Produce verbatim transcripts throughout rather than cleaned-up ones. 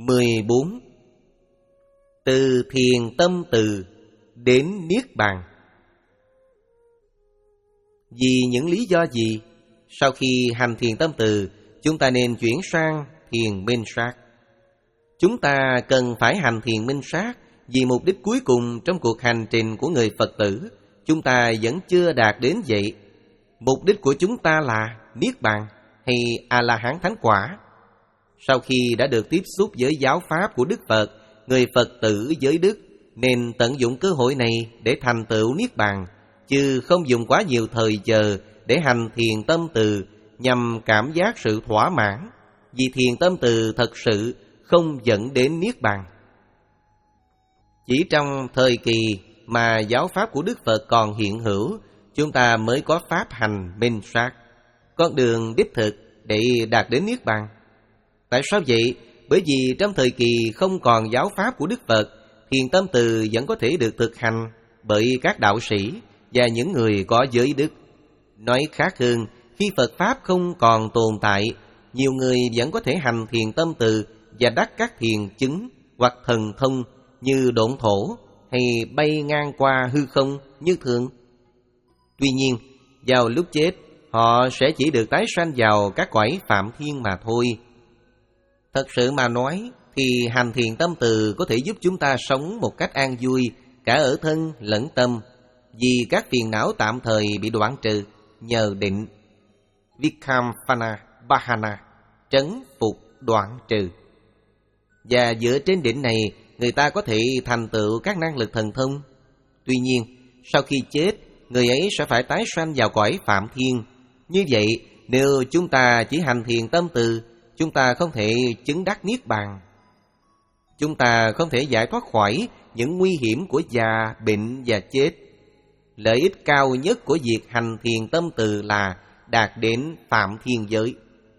mười bốn. Từ thiền tâm từ đến Niết Bàn. Vì những lý do gì, sau khi hành thiền tâm từ, chúng ta nên chuyển sang thiền minh sát? Chúng ta cần phải hành thiền minh sát vì mục đích cuối cùng trong cuộc hành trình của người Phật tử, chúng ta vẫn chưa đạt đến vậy. Mục đích của chúng ta là Niết Bàn hay A-la-hán thánh quả. Sau khi đã được tiếp xúc với giáo pháp của Đức Phật, người Phật tử giới đức nên tận dụng cơ hội này để thành tựu Niết Bàn, chứ không dùng quá nhiều thời giờ để hành thiền tâm từ nhằm cảm giác sự thỏa mãn, vì thiền tâm từ thật sự không dẫn đến Niết Bàn. Chỉ trong thời kỳ mà giáo pháp của Đức Phật còn hiện hữu, chúng ta mới có pháp hành minh sát, con đường đích thực để đạt đến Niết Bàn. Tại sao vậy? Bởi vì trong thời kỳ không còn giáo pháp của Đức Phật, thiền tâm từ vẫn có thể được thực hành bởi các đạo sĩ và những người có giới đức. Nói khác hơn, khi Phật Pháp không còn tồn tại, nhiều người vẫn có thể hành thiền tâm từ và đắc các thiền chứng hoặc thần thông như độn thổ hay bay ngang qua hư không như thường. Tuy nhiên, vào lúc chết, họ sẽ chỉ được tái sanh vào các cõi phạm thiên mà thôi. Thật sự mà nói thì hành thiền tâm từ có thể giúp chúng ta sống một cách an vui cả ở thân lẫn tâm, vì các phiền não tạm thời bị đoạn trừ nhờ định. Vikamphana Bahana, trấn phục đoạn trừ. Và dựa trên định này, người ta có thể thành tựu các năng lực thần thông. Tuy nhiên, sau khi chết, người ấy sẽ phải tái sanh vào cõi phạm thiên. Như vậy, nếu chúng ta chỉ hành thiền tâm từ, chúng ta không thể chứng đắc Niết Bàn. Chúng ta không thể giải thoát khỏi những nguy hiểm của già, bệnh và chết. Lợi ích cao nhất của việc hành thiền tâm từ là đạt đến phạm thiên giới.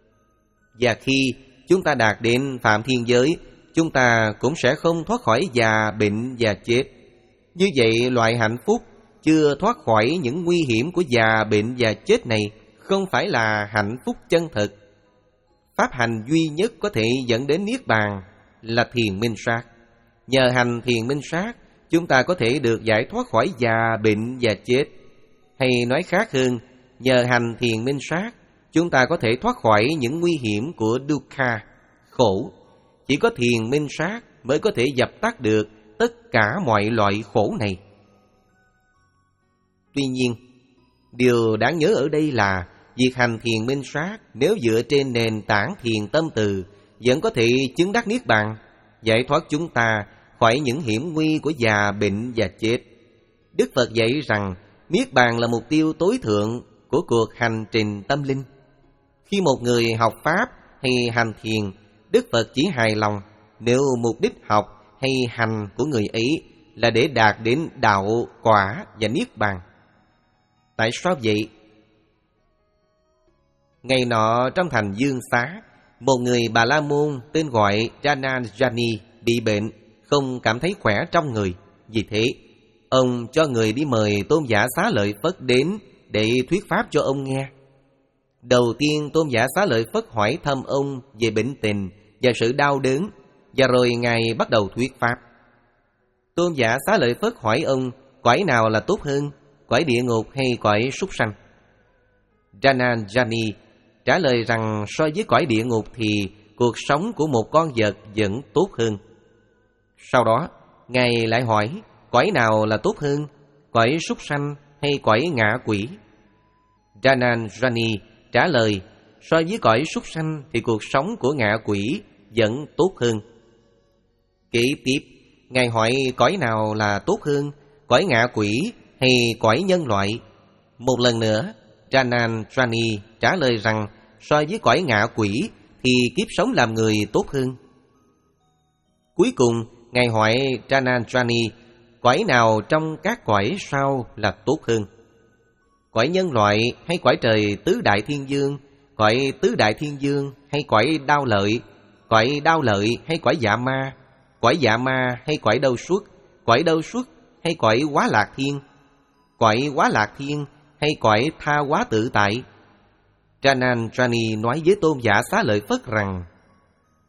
Và khi chúng ta đạt đến phạm thiên giới, chúng ta cũng sẽ không thoát khỏi già, bệnh và chết. Như vậy, loại hạnh phúc chưa thoát khỏi những nguy hiểm của già, bệnh và chết này không phải là hạnh phúc chân thực. Pháp hành duy nhất có thể dẫn đến Niết Bàn là thiền minh sát. Nhờ hành thiền minh sát, chúng ta có thể được giải thoát khỏi già, bệnh và chết. Hay nói khác hơn, nhờ hành thiền minh sát, chúng ta có thể thoát khỏi những nguy hiểm của dukkha, khổ. Chỉ có thiền minh sát mới có thể dập tắt được tất cả mọi loại khổ này. Tuy nhiên, điều đáng nhớ ở đây là việc hành thiền minh sát nếu dựa trên nền tảng thiền tâm từ vẫn có thể chứng đắc Niết Bàn, giải thoát chúng ta khỏi những hiểm nguy của già, bệnh và chết. Đức Phật dạy rằng Niết Bàn là mục tiêu tối thượng của cuộc hành trình tâm linh. Khi một người học Pháp hay hành thiền, Đức Phật chỉ hài lòng nếu mục đích học hay hành của người ấy là để đạt đến đạo, quả và Niết Bàn. Tại sao vậy? Ngày nọ trong thành Dương Xá, một người Bà La Môn tên gọi Janajani bị bệnh, không cảm thấy khỏe trong người. Vì thế, ông cho người đi mời Tôn giả Xá Lợi Phất đến để thuyết pháp cho ông nghe. Đầu tiên, Tôn giả Xá Lợi Phất hỏi thăm ông về bệnh tình và sự đau đớn, và rồi Ngài bắt đầu thuyết pháp. Tôn giả Xá Lợi Phất hỏi ông cõi nào là tốt hơn, cõi địa ngục hay cõi súc sanh? Janajani trả lời rằng so với cõi địa ngục thì cuộc sống của một con vật vẫn tốt hơn. Sau đó, Ngài lại hỏi cõi nào là tốt hơn, cõi súc sanh hay cõi ngạ quỷ? Janajani trả lời so với cõi súc sanh thì cuộc sống của ngạ quỷ vẫn tốt hơn. Kế tiếp, Ngài hỏi cõi nào là tốt hơn, cõi ngạ quỷ hay cõi nhân loại? Một lần nữa, Janajani trả lời rằng so với cõi ngạ quỷ thì kiếp sống làm người tốt hơn. Cuối cùng, Ngài hỏi Janajani cõi nào trong các cõi sau là tốt hơn, cõi nhân loại hay cõi trời tứ đại thiên dương, cõi tứ đại thiên dương hay cõi đao lợi, cõi đao lợi hay cõi dạ ma, cõi dạ ma hay cõi đâu xuất, cõi đâu xuất hay cõi quá lạc thiên, cõi quá lạc thiên hay cõi tha hóa tự tại? Janajani nói với Tôn giả Xá Lợi Phất rằng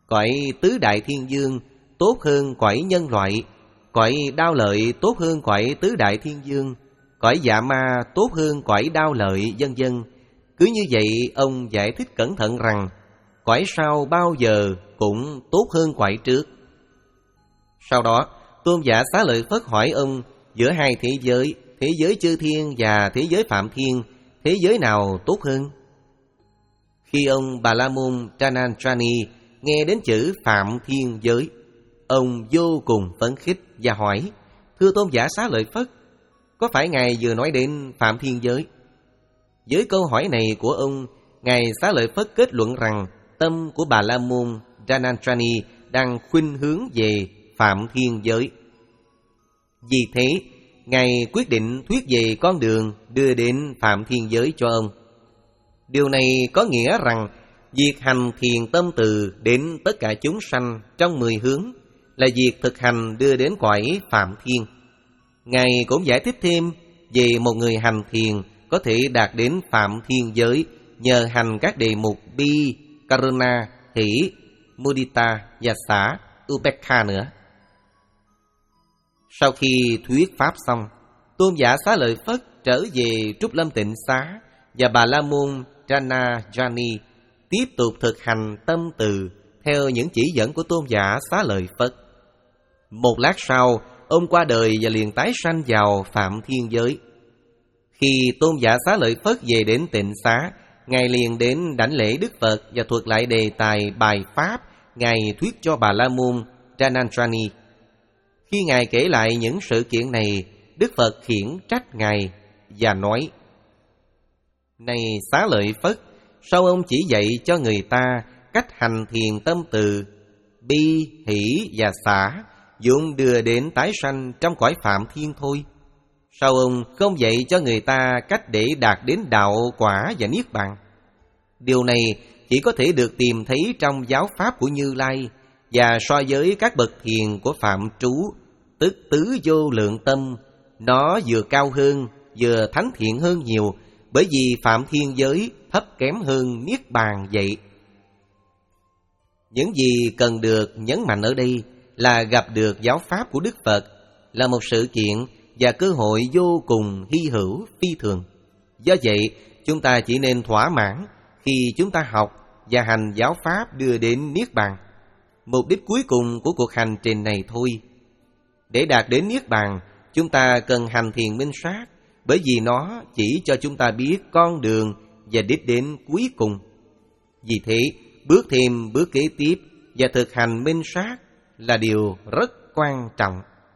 Cõi tứ đại thiên dương tốt hơn cõi nhân loại, cõi đao lợi tốt hơn cõi tứ đại thiên dương, cõi dạ ma tốt hơn cõi đao lợi, vân vân. Cứ như vậy ông giải thích cẩn thận rằng cõi sau bao giờ cũng tốt hơn cõi trước. Sau đó Tôn giả Xá Lợi Phất hỏi ông, giữa hai thế giới, thế giới chư thiên và thế giới phạm thiên, thế giới nào tốt hơn? Khi ông Bà La Môn Chanantrani nghe đến chữ phạm thiên giới, ông vô cùng phấn khích và hỏi, thưa Tôn giả Xá Lợi Phất, có phải Ngài vừa nói đến phạm thiên giới? Với câu hỏi này của ông, Ngài Xá Lợi Phất kết luận rằng tâm của Bà La Môn Chanantrani đang khuynh hướng về phạm thiên giới. Vì thế, Ngài quyết định thuyết về con đường đưa đến phạm thiên giới cho ông. Điều này có nghĩa rằng việc hành thiền tâm từ đến tất cả chúng sanh trong mười hướng là việc thực hành đưa đến cõi phạm thiên. Ngài cũng giải thích thêm về một người hành thiền có thể đạt đến phạm thiên giới nhờ hành các đề mục bi, karuna, hỷ, mudita và xả, upekha nữa. Sau khi thuyết pháp xong, Tôn giả Xá Lợi Phất trở về Trúc Lâm Tịnh Xá và Bà La Môn Chanantrani tiếp tục thực hành tâm từ theo những chỉ dẫn của Tôn giả Xá Lợi Phất. Một lát sau, ông qua đời và liền tái sanh vào phạm thiên giới. Khi Tôn giả Xá Lợi Phất về đến Tịnh Xá, Ngài liền đến đảnh lễ Đức Phật và thuật lại đề tài bài pháp Ngài thuyết cho Bà La Môn Chanantrani. Khi Ngài kể lại những sự kiện này, Đức Phật khiển trách Ngài và nói, này Xá Lợi Phất, sao ông chỉ dạy cho người ta cách hành thiền tâm từ, bi, hỷ và xả, vốn đưa đến tái sanh trong cõi phạm thiên thôi? Sao ông không dạy cho người ta cách để đạt đến đạo quả và niết bàn? Điều này chỉ có thể được tìm thấy trong giáo pháp của Như Lai, và so với các bậc thiền của Phạm Trú, tức tứ vô lượng tâm, nó vừa cao hơn, vừa thánh thiện hơn nhiều, bởi vì phạm thiên giới thấp kém hơn niết bàn vậy. Những gì cần được nhấn mạnh ở đây là gặp được giáo pháp của Đức Phật là một sự kiện và cơ hội vô cùng hy hữu phi thường. Do vậy, chúng ta chỉ nên thỏa mãn khi chúng ta học và hành giáo pháp đưa đến niết bàn, mục đích cuối cùng của cuộc hành trình này thôi. Để đạt đến niết bàn, chúng ta cần hành thiền minh sát, bởi vì nó chỉ cho chúng ta biết con đường và đích đến cuối cùng. Vì thế, bước thêm bước kế tiếp và thực hành minh sát là điều rất quan trọng.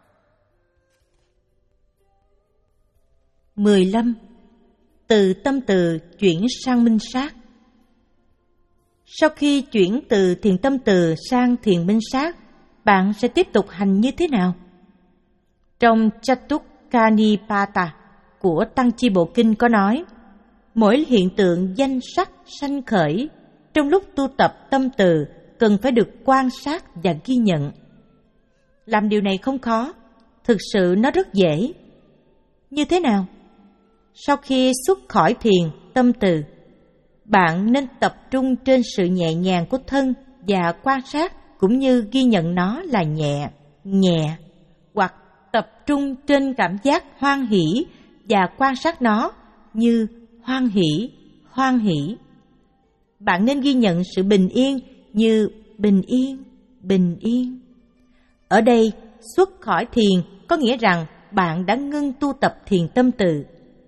mười lăm. Từ tâm từ chuyển sang minh sát. Sau khi chuyển từ thiền tâm từ sang thiền minh sát, bạn sẽ tiếp tục hành như thế nào? Trong Chatukkanipata của Tăng Chi Bộ Kinh có nói, mỗi hiện tượng danh sắc sanh khởi trong lúc tu tập tâm từ cần phải được quan sát và ghi nhận. Làm điều này không khó, thực sự nó rất dễ. Như thế nào? Sau khi xuất khỏi thiền tâm từ, bạn nên tập trung trên sự nhẹ nhàng của thân và quan sát cũng như ghi nhận nó là nhẹ, nhẹ, hoặc tập trung trên cảm giác hoan hỷ và quan sát nó như hoan hỷ, hoan hỷ. Bạn nên ghi nhận sự bình yên như bình yên, bình yên. Ở đây, xuất khỏi thiền có nghĩa rằng bạn đã ngưng tu tập thiền tâm từ.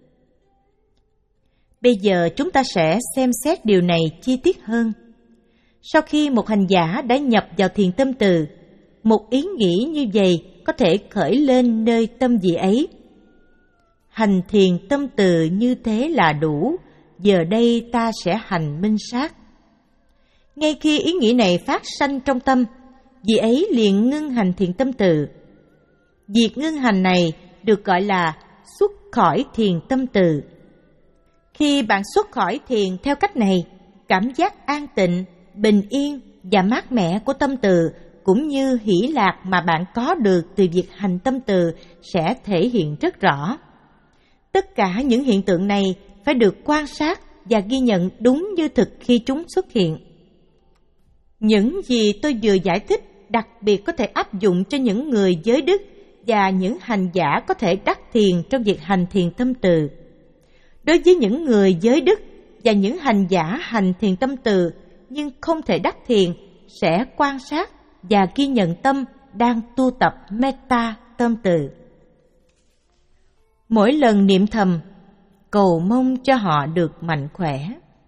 Bây giờ chúng ta sẽ xem xét điều này chi tiết hơn. Sau khi một hành giả đã nhập vào thiền tâm từ, một ý nghĩ như vậy có thể khởi lên nơi tâm vị ấy. Hành thiền tâm từ như thế là đủ, giờ đây ta sẽ hành minh sát. Ngay khi ý nghĩ này phát sanh trong tâm, vị ấy liền ngưng hành thiền tâm từ. Việc ngưng hành này được gọi là xuất khỏi thiền tâm từ. Khi bạn xuất khỏi thiền theo cách này, cảm giác an tịnh, bình yên và mát mẻ của tâm từ cũng như hỷ lạc mà bạn có được từ việc hành tâm từ sẽ thể hiện rất rõ. Tất cả những hiện tượng này phải được quan sát và ghi nhận đúng như thực khi chúng xuất hiện. Những gì tôi vừa giải thích đặc biệt có thể áp dụng cho những người giới đức và những hành giả có thể đắc thiền trong việc hành thiền tâm từ. Đối với những người giới đức và những hành giả hành thiền tâm từ nhưng không thể đắc thiền, sẽ quan sát và ghi nhận tâm đang tu tập metta tâm từ. Mỗi lần niệm thầm, cầu mong cho họ được mạnh khỏe,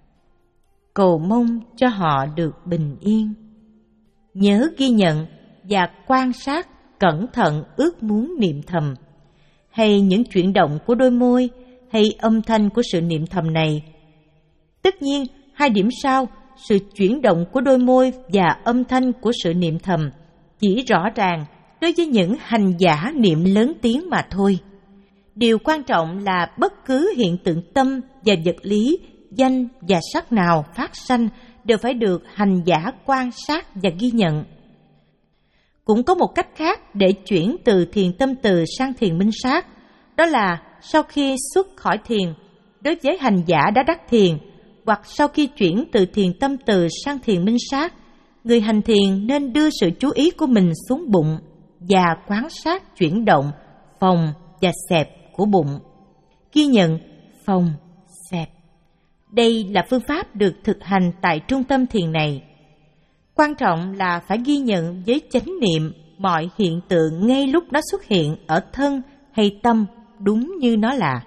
cầu mong cho họ được bình yên. Nhớ ghi nhận và quan sát cẩn thận ước muốn niệm thầm, hay những chuyển động của đôi môi, hay âm thanh của sự niệm thầm này. Tất nhiên, hai điểm sau, sự chuyển động của đôi môi và âm thanh của sự niệm thầm chỉ rõ ràng đối với những hành giả niệm lớn tiếng mà thôi. Điều quan trọng là bất cứ hiện tượng tâm và vật lý, danh và sắc nào phát sanh đều phải được hành giả quan sát và ghi nhận. Cũng có một cách khác để chuyển từ thiền tâm từ sang thiền minh sát, đó là sau khi xuất khỏi thiền, đối với hành giả đã đắc thiền, hoặc sau khi chuyển từ thiền tâm từ sang thiền minh sát, người hành thiền nên đưa sự chú ý của mình xuống bụng và quan sát chuyển động, phồng và xẹp của bụng. Ghi nhận phồng, xẹp. Đây là phương pháp được thực hành tại trung tâm thiền này. Quan trọng là phải ghi nhận với chánh niệm mọi hiện tượng ngay lúc nó xuất hiện ở thân hay tâm đúng như nó là.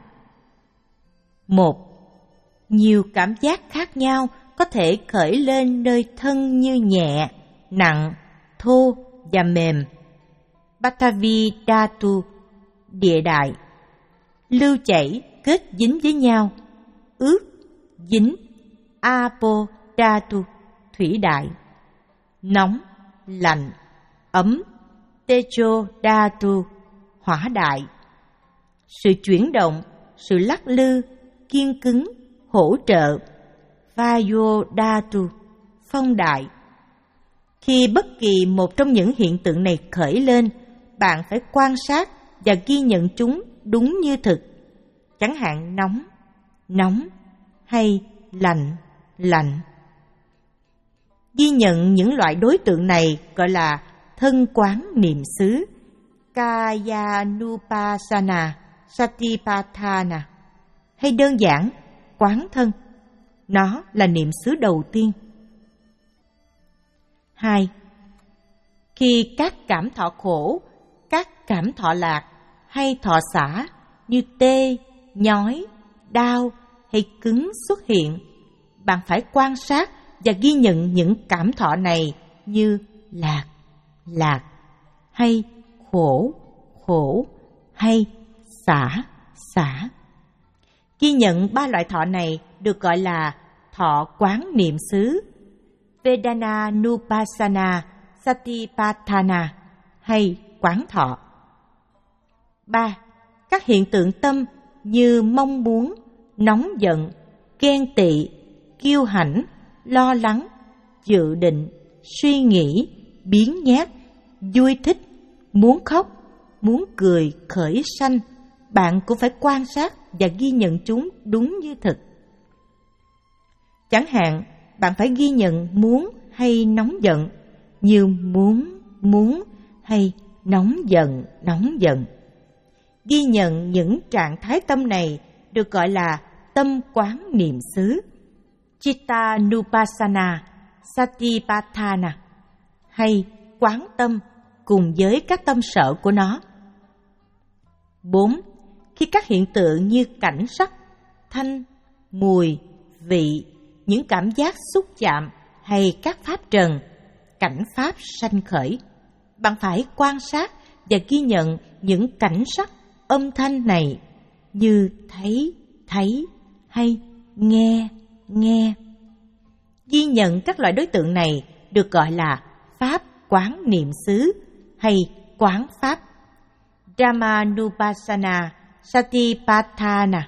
Một, nhiều cảm giác khác nhau có thể khởi lên nơi thân như nhẹ, nặng, thô và mềm. Batavi Dhatu, địa đại. Lưu chảy, kết dính với nhau. Ướt, dính. Apo Dhatu, thủy đại. Nóng, lạnh, ấm. Tejo Dhatu, hỏa đại. Sự chuyển động, sự lắc lư, kiên cứng, hỗ trợ. Vayo Dhatu, phong đại. Khi bất kỳ một trong những hiện tượng này khởi lên, bạn phải quan sát và ghi nhận chúng đúng như thực. Chẳng hạn nóng, nóng hay lạnh, lạnh. Ghi nhận những loại đối tượng này gọi là thân quán niệm xứ, Kayanupasana Satipatthana, hay đơn giản quán thân. Nó là niệm xứ đầu tiên. Hai, khi các cảm thọ khổ, các cảm thọ lạc hay thọ xả như tê, nhói, đau hay cứng xuất hiện, bạn phải quan sát và ghi nhận những cảm thọ này như lạc, lạc, hay khổ, khổ, hay xả, xả. Ghi nhận ba loại thọ này được gọi là thọ quán niệm xứ, Vedana Nupassana Satipatthana, hay quán thọ. Ba, các hiện tượng tâm như mong muốn, nóng giận, ghen tị, kiêu hãnh, lo lắng, dự định, suy nghĩ, biến nhát, vui thích, muốn khóc, muốn cười khởi sanh, bạn cũng phải quan sát và ghi nhận chúng đúng như thực. Chẳng hạn, bạn phải ghi nhận muốn hay nóng giận, như muốn, muốn hay nóng giận, nóng giận. Ghi nhận những trạng thái tâm này được gọi là tâm quán niệm xứ, Chitta Nupassana Satipatthana, hay quán tâm cùng với các tâm sở của nó. Bốn, khi các hiện tượng như cảnh sắc, thanh, mùi, vị, những cảm giác xúc chạm hay các pháp trần, cảnh pháp sanh khởi, bạn phải quan sát và ghi nhận những cảnh sắc, âm thanh này như thấy, thấy hay nghe, nghe. Ghi nhận các loại đối tượng này được gọi là pháp quán niệm xứ hay quán pháp, Dhammanupassana Satipatthana.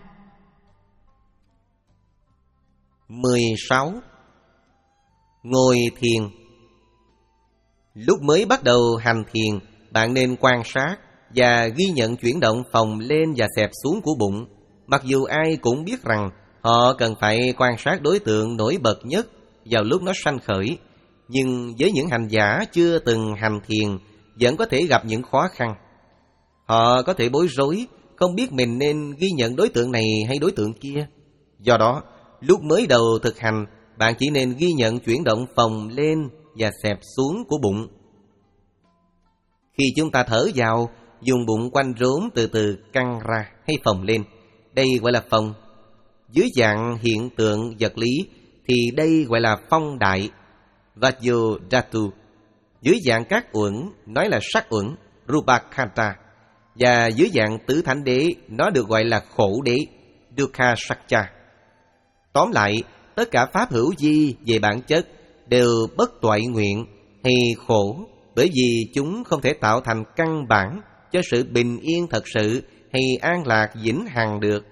mười sáu. Ngồi thiền. Lúc mới bắt đầu hành thiền, bạn nên quan sát và ghi nhận chuyển động phồng lên và xẹp xuống của bụng. Mặc dù ai cũng biết rằng họ cần phải quan sát đối tượng nổi bật nhất vào lúc nó sanh khởi, Nhưng với những hành giả chưa từng hành thiền vẫn có thể gặp những khó khăn. Họ có thể bối rối, không biết mình nên ghi nhận đối tượng này hay đối tượng kia. Do đó, lúc mới đầu thực hành, bạn chỉ nên ghi nhận chuyển động phồng lên và xẹp xuống của bụng. Khi chúng ta thở vào, dùng bụng quanh rốn từ từ căng ra hay phồng lên. Đây gọi là phồng. Dưới dạng hiện tượng vật lý thì đây gọi là phong đại, Vajradhatu. Dưới dạng các uẩn nói là sắc uẩn, Rupakkhata. Và dưới dạng tứ thánh đế nó được gọi là khổ đế, Dukkha Sakcha. Tóm lại, tất cả pháp hữu vi về bản chất đều bất toại nguyện hay khổ, bởi vì chúng không thể tạo thành căn bản cho sự bình yên thật sự hay an lạc vĩnh hằng được.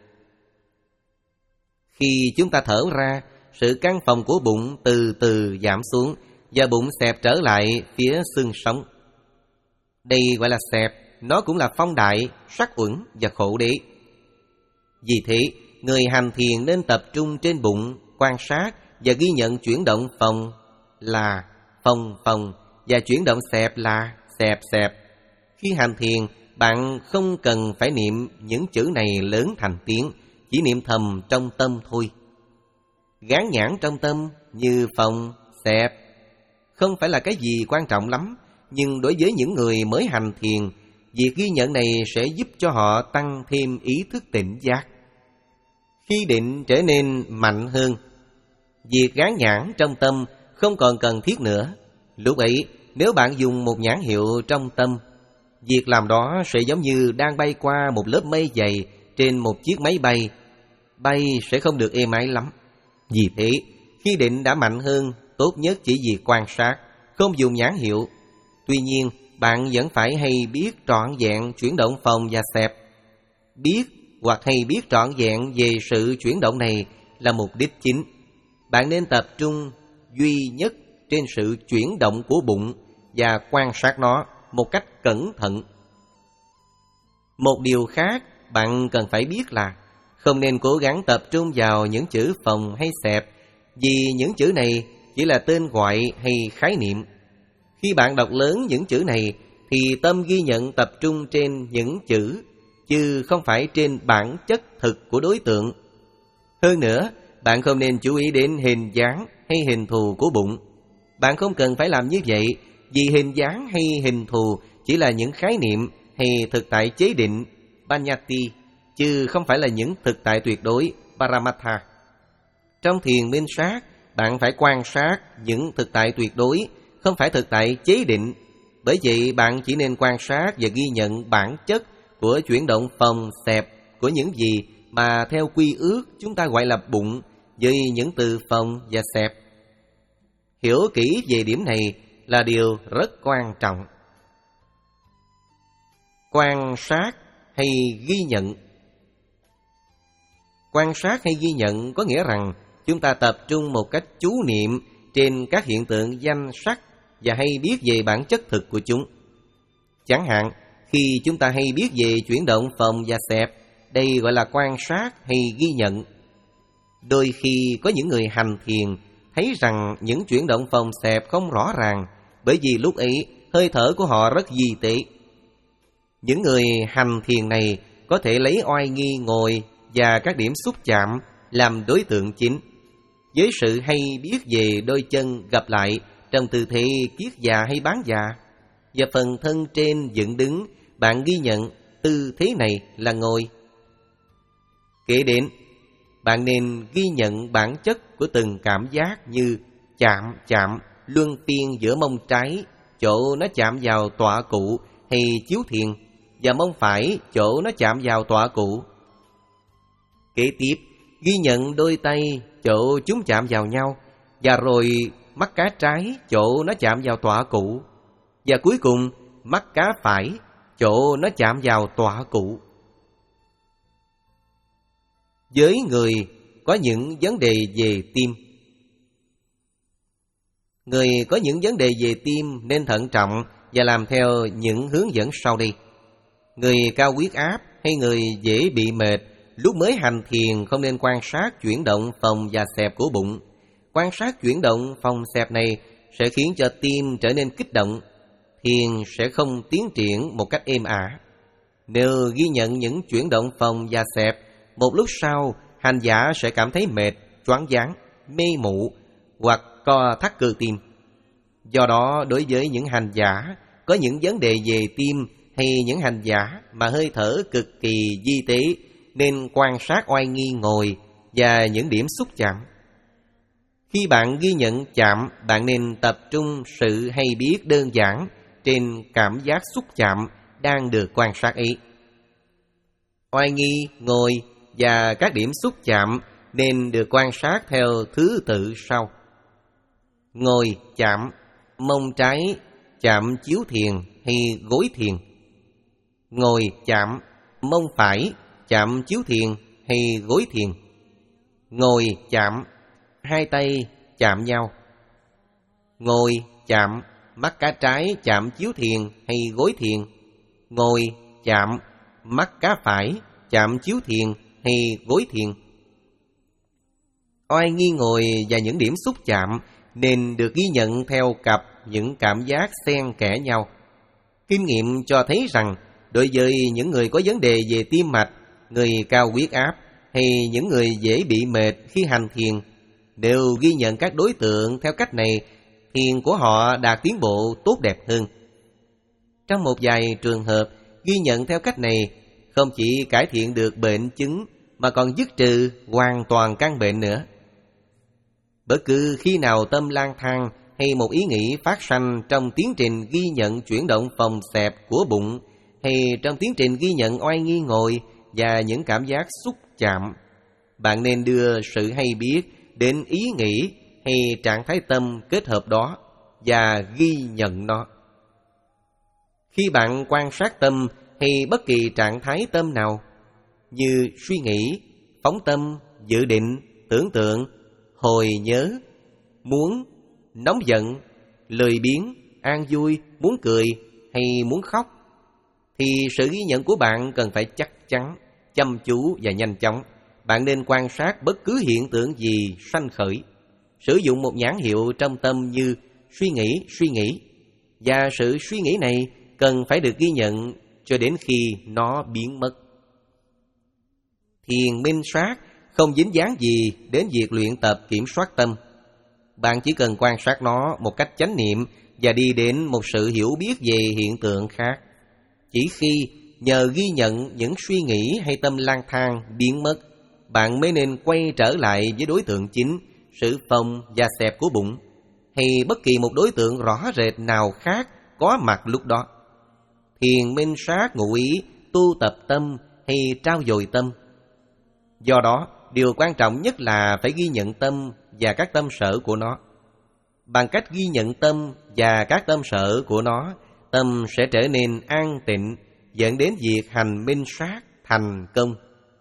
Khi chúng ta thở ra, sự căng phồng của bụng từ từ giảm xuống và bụng xẹp trở lại phía xương sống. Đây gọi là xẹp, nó cũng là phong đại, sắc uẩn và khổ đế. Vì thế, người hành thiền nên tập trung trên bụng, quan sát và ghi nhận chuyển động phồng là phồng phồng và chuyển động xẹp là xẹp xẹp. Khi hành thiền, bạn không cần phải niệm những chữ này lớn thành tiếng, chỉ niệm thầm trong tâm thôi. Gán nhãn trong tâm như phồng, xẹp không phải là cái gì quan trọng lắm, nhưng đối với những người mới hành thiền, việc ghi nhận này sẽ giúp cho họ tăng thêm ý thức tỉnh giác. Khi định trở nên mạnh hơn, việc gán nhãn trong tâm không còn cần thiết nữa. Lúc ấy, nếu bạn dùng một nhãn hiệu trong tâm, việc làm đó sẽ giống như đang bay qua một lớp mây dày trên một chiếc máy bay. Bay sẽ không được êm ái lắm. Vì thế, khi định đã mạnh hơn, tốt nhất chỉ việc quan sát, không dùng nhãn hiệu. Tuy nhiên, bạn vẫn phải hay biết trọn vẹn chuyển động phồng và xẹp. Biết hoặc hay biết trọn vẹn về sự chuyển động này là mục đích chính. Bạn nên tập trung duy nhất trên sự chuyển động của bụng và quan sát nó một cách cẩn thận. Một điều khác bạn cần phải biết là không nên cố gắng tập trung vào những chữ phồng hay xẹp, vì những chữ này chỉ là tên gọi hay khái niệm. Khi bạn đọc lớn những chữ này thì tâm ghi nhận tập trung trên những chữ, chứ không phải trên bản chất thực của đối tượng. Hơn nữa, bạn không nên chú ý đến hình dáng hay hình thù của bụng. Bạn không cần phải làm như vậy, vì hình dáng hay hình thù chỉ là những khái niệm hay thực tại chế định, Panyati, chứ không phải là những thực tại tuyệt đối, Paramatha. Trong thiền minh sát, bạn phải quan sát những thực tại tuyệt đối, không phải thực tại chế định. Bởi vậy bạn chỉ nên quan sát và ghi nhận bản chất của chuyển động phồng xẹp của những gì mà theo quy ước chúng ta gọi là bụng, với những từ phồng và xẹp. Hiểu kỹ về điểm này là điều rất quan trọng. Quan sát hay ghi nhận. Quan sát hay ghi nhận có nghĩa rằng chúng ta tập trung một cách chú niệm trên các hiện tượng danh sắc và hay biết về bản chất thực của chúng. Chẳng hạn, khi chúng ta hay biết về chuyển động phồng và xẹp, đây gọi là quan sát hay ghi nhận. Đôi khi có những người hành thiền thấy rằng những chuyển động phồng xẹp không rõ ràng, bởi vì lúc ấy hơi thở của họ rất vi tế. Những người hành thiền này có thể lấy oai nghi ngồi và các điểm xúc chạm làm đối tượng chính. Với sự hay biết về đôi chân gặp lại trong tư thế kiết già hay bán già, và phần thân trên dựng đứng, bạn ghi nhận tư thế này là ngồi. Kể đến, bạn nên ghi nhận bản chất của từng cảm giác như chạm chạm, luân phiên giữa mông trái, chỗ nó chạm vào tọa cụ hay chiếu thiền, và mông phải, chỗ nó chạm vào tọa cụ. Kế tiếp, ghi nhận đôi tay, chỗ chúng chạm vào nhau, và rồi mắt cá trái, chỗ nó chạm vào tọa cụ, và cuối cùng mắt cá phải, chỗ nó chạm vào tọa cụ. Với người có những vấn đề về tim, người có những vấn đề về tim nên thận trọng và làm theo những hướng dẫn sau đây. Người cao huyết áp hay người dễ bị mệt, lúc mới hành thiền không nên quan sát chuyển động phồng và xẹp của bụng. Quan sát chuyển động phồng xẹp này sẽ khiến cho tim trở nên kích động, thiền sẽ không tiến triển một cách êm ả. Nếu ghi nhận những chuyển động phòng và xẹp, một lúc sau hành giả sẽ cảm thấy mệt, choáng váng, mê mụ hoặc co thắt cơ tim. Do đó, đối với những hành giả có những vấn đề về tim hay những hành giả mà hơi thở cực kỳ di tế, nên quan sát oai nghi ngồi và những điểm xúc chạm. Khi bạn ghi nhận chạm, bạn nên tập trung sự hay biết đơn giản trên cảm giác xúc chạm đang được quan sát ấy. Oai nghi, ngồi và các điểm xúc chạm nên được quan sát theo thứ tự sau. Ngồi chạm, mông trái chạm chiếu thiền hay gối thiền. Ngồi chạm, mông phải chạm chiếu thiền hay gối thiền. Ngồi chạm, hai tay chạm nhau. Ngồi chạm, mắt cá trái chạm chiếu thiền hay gối thiền. Ngồi chạm, mắt cá phải chạm chiếu thiền hay gối thiền. Oai nghi ngồi và những điểm xúc chạm nên được ghi nhận theo cặp những cảm giác xen kẽ nhau. Kinh nghiệm cho thấy rằng đối với những người có vấn đề về tim mạch, người cao huyết áp hay những người dễ bị mệt khi hành thiền, đều ghi nhận các đối tượng theo cách này, thiền của họ đạt tiến bộ tốt đẹp hơn. Trong một vài trường hợp, ghi nhận theo cách này không chỉ cải thiện được bệnh chứng mà còn dứt trừ hoàn toàn căn bệnh nữa. Bất cứ khi nào tâm lang thang hay một ý nghĩ phát sanh trong tiến trình ghi nhận chuyển động phòng xẹp của bụng, hay trong tiến trình ghi nhận oai nghi ngồi và những cảm giác xúc chạm, bạn nên đưa sự hay biết đến ý nghĩ hay trạng thái tâm kết hợp đó và ghi nhận nó. Khi bạn quan sát tâm hay bất kỳ trạng thái tâm nào như suy nghĩ, phóng tâm, dự định, tưởng tượng, hồi nhớ, muốn, nóng giận, lười biếng, an vui, muốn cười hay muốn khóc, thì sự ghi nhận của bạn cần phải chắc chắn, chăm chú và nhanh chóng. Bạn nên quan sát bất cứ hiện tượng gì sanh khởi, sử dụng một nhãn hiệu trong tâm như suy nghĩ, suy nghĩ, và sự suy nghĩ này cần phải được ghi nhận cho đến khi nó biến mất. Thiền minh sát không dính dáng gì đến việc luyện tập kiểm soát tâm. Bạn chỉ cần quan sát nó một cách chánh niệm và đi đến một sự hiểu biết về hiện tượng khác. Chỉ khi nhờ ghi nhận những suy nghĩ hay tâm lang thang biến mất, bạn mới nên quay trở lại với đối tượng chính, sự phồng và xẹp của bụng, hay bất kỳ một đối tượng rõ rệt nào khác có mặt lúc đó. Thiền minh sát ngụ ý tu tập tâm hay trau dồi tâm. Do đó, điều quan trọng nhất là phải ghi nhận tâm và các tâm sở của nó. Bằng cách ghi nhận tâm và các tâm sở của nó, tâm sẽ trở nên an tịnh, dẫn đến việc hành minh sát thành công.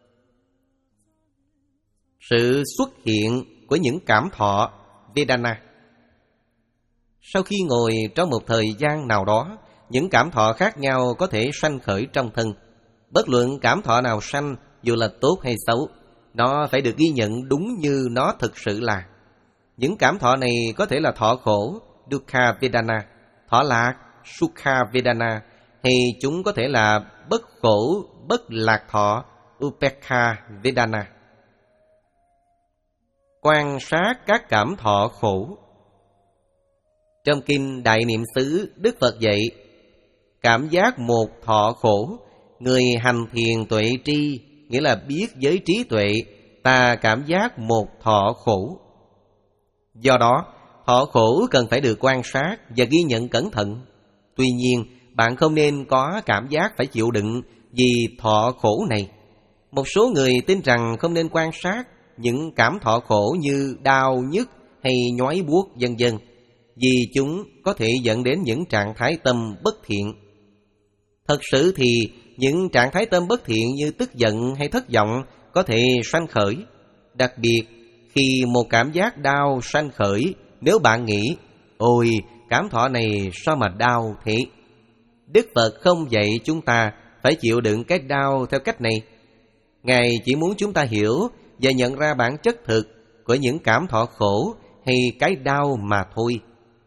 Sự xuất hiện của những cảm thọ Vedana. Sau khi ngồi trong một thời gian nào đó, những cảm thọ khác nhau có thể sanh khởi trong thân. Bất luận cảm thọ nào sanh, dù là tốt hay xấu, nó phải được ghi nhận đúng như nó thực sự là. Những cảm thọ này có thể là thọ khổ, Dukkha Vedana, thọ lạc, Sukha Vedana, hay chúng có thể là bất khổ, bất lạc thọ, Upekha Vedana. Quan sát các cảm thọ khổ. Trong kinh Đại Niệm xứ, Đức Phật dạy, cảm giác một thọ khổ, người hành thiền tuệ tri, nghĩa là biết với trí tuệ, ta cảm giác một thọ khổ. Do đó, thọ khổ cần phải được quan sát và ghi nhận cẩn thận. Tuy nhiên, bạn không nên có cảm giác phải chịu đựng vì thọ khổ này. Một số người tin rằng không nên quan sát những cảm thọ khổ như đau nhức hay nhói buốt vân vân, vì chúng có thể dẫn đến những trạng thái tâm bất thiện. Thật sự thì những trạng thái tâm bất thiện như tức giận hay thất vọng có thể sanh khởi. Đặc biệt khi một cảm giác đau sanh khởi, nếu bạn nghĩ, ôi cảm thọ này sao mà đau thế, Đức Phật không dạy chúng ta phải chịu đựng cái đau theo cách này. Ngài chỉ muốn chúng ta hiểu và nhận ra bản chất thực của những cảm thọ khổ hay cái đau mà thôi.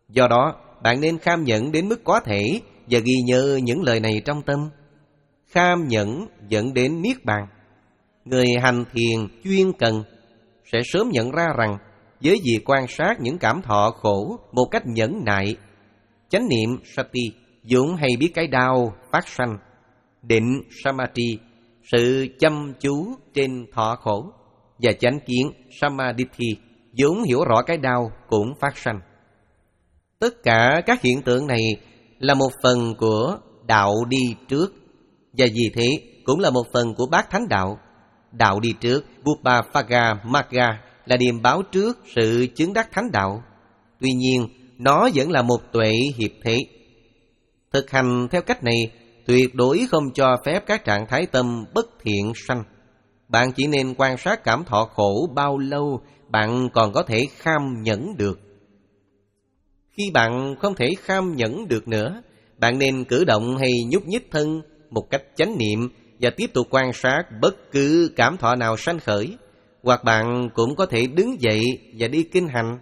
Do đó, bạn nên kham nhẫn đến mức có thể và ghi nhớ những lời này trong tâm. Kham nhẫn dẫn đến niết bàn. Người hành thiền chuyên cần sẽ sớm nhận ra rằng với việc quan sát những cảm thọ khổ một cách nhẫn nại, chánh niệm sati vốn hay biết cái đau phát sanh, định samadhi sự chăm chú trên thọ khổ, và chánh kiến samadhi vốn hiểu rõ cái đau cũng phát sanh. Tất cả các hiện tượng này là một phần của đạo đi trước, và vì thế cũng là một phần của bát thánh đạo. Đạo đi trước, Buddha Magga, là điềm báo trước sự chứng đắc thánh đạo. Tuy nhiên, nó vẫn là một tuệ hiệp thể. Thực hành theo cách này tuyệt đối không cho phép các trạng thái tâm bất thiện sanh. Bạn chỉ nên quan sát cảm thọ khổ bao lâu bạn còn có thể kham nhẫn được. Khi bạn không thể kham nhẫn được nữa, bạn nên cử động hay nhúc nhích thân một cách chánh niệm và tiếp tục quan sát bất cứ cảm thọ nào sanh khởi. Hoặc bạn cũng có thể đứng dậy và đi kinh hành.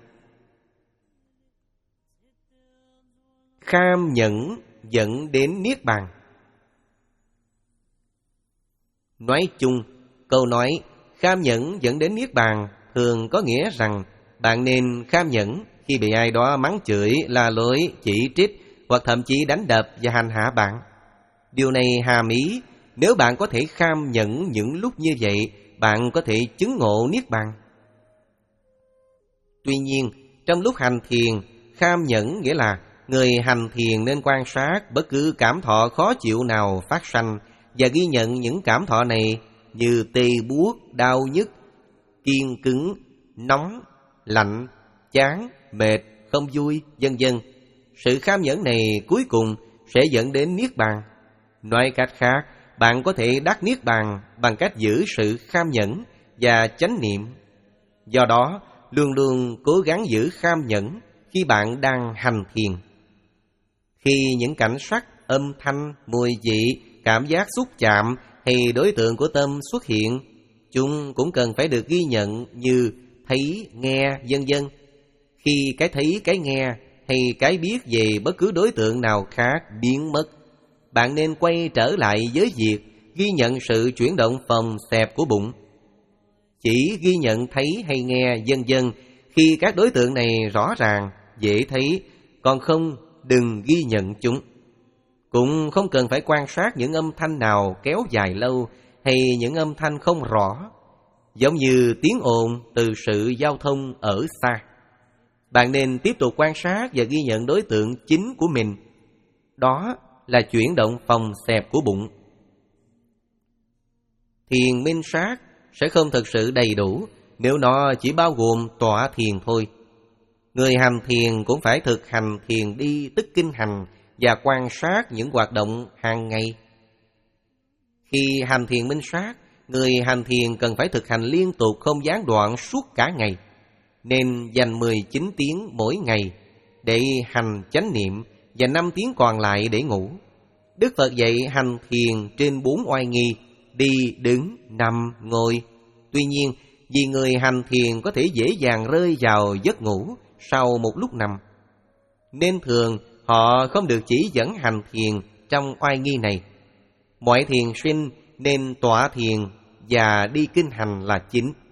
Kham nhẫn dẫn đến niết bàn. Nói chung, câu nói kham nhẫn dẫn đến niết bàn thường có nghĩa rằng bạn nên kham nhẫn khi bị ai đó mắng chửi, la lối, chỉ trích hoặc thậm chí đánh đập và hành hạ bạn. Điều này hàm ý nếu bạn có thể kham nhẫn những lúc như vậy, bạn có thể chứng ngộ niết bàn. Tuy nhiên, trong lúc hành thiền, kham nhẫn nghĩa là người hành thiền nên quan sát bất cứ cảm thọ khó chịu nào phát sanh và ghi nhận những cảm thọ này như tê buốt, đau nhức, kiên cứng, nóng, lạnh, chán, mệt, không vui, vân vân. Sự kham nhẫn này cuối cùng sẽ dẫn đến niết bàn. Nói cách khác, bạn có thể đắc niết bàn bằng cách giữ sự kham nhẫn và chánh niệm. Do đó, luôn luôn cố gắng giữ kham nhẫn khi bạn đang hành thiền. Khi những cảnh sắc, âm thanh, mùi vị, cảm giác xúc chạm hay đối tượng của tâm xuất hiện, chúng cũng cần phải được ghi nhận như thấy, nghe, vân vân. Khi cái thấy, cái nghe hay cái biết về bất cứ đối tượng nào khác biến mất, bạn nên quay trở lại với việc ghi nhận sự chuyển động phòng xẹp của bụng. Chỉ ghi nhận thấy hay nghe vân vân khi các đối tượng này rõ ràng, dễ thấy, còn không đừng ghi nhận chúng. Cũng không cần phải quan sát những âm thanh nào kéo dài lâu hay những âm thanh không rõ, giống như tiếng ồn từ sự giao thông ở xa. Bạn nên tiếp tục quan sát và ghi nhận đối tượng chính của mình. Đó là chuyển động phòng xẹp của bụng. Thiền minh sát sẽ không thực sự đầy đủ nếu nó chỉ bao gồm tọa thiền thôi. Người hành thiền cũng phải thực hành thiền đi, tức kinh hành, và quan sát những hoạt động hàng ngày. Khi hành thiền minh sát, người hành thiền cần phải thực hành liên tục không gián đoạn suốt cả ngày, nên dành mười chín tiếng mỗi ngày để hành chánh niệm và năm tiếng còn lại để ngủ. Đức Phật dạy hành thiền trên bốn oai nghi: đi, đứng, nằm, ngồi. Tuy nhiên, vì người hành thiền có thể dễ dàng rơi vào giấc ngủ sau một lúc nằm, nên thường họ không được chỉ dẫn hành thiền trong oai nghi này. Mọi thiền sinh nên tọa thiền và đi kinh hành là chính.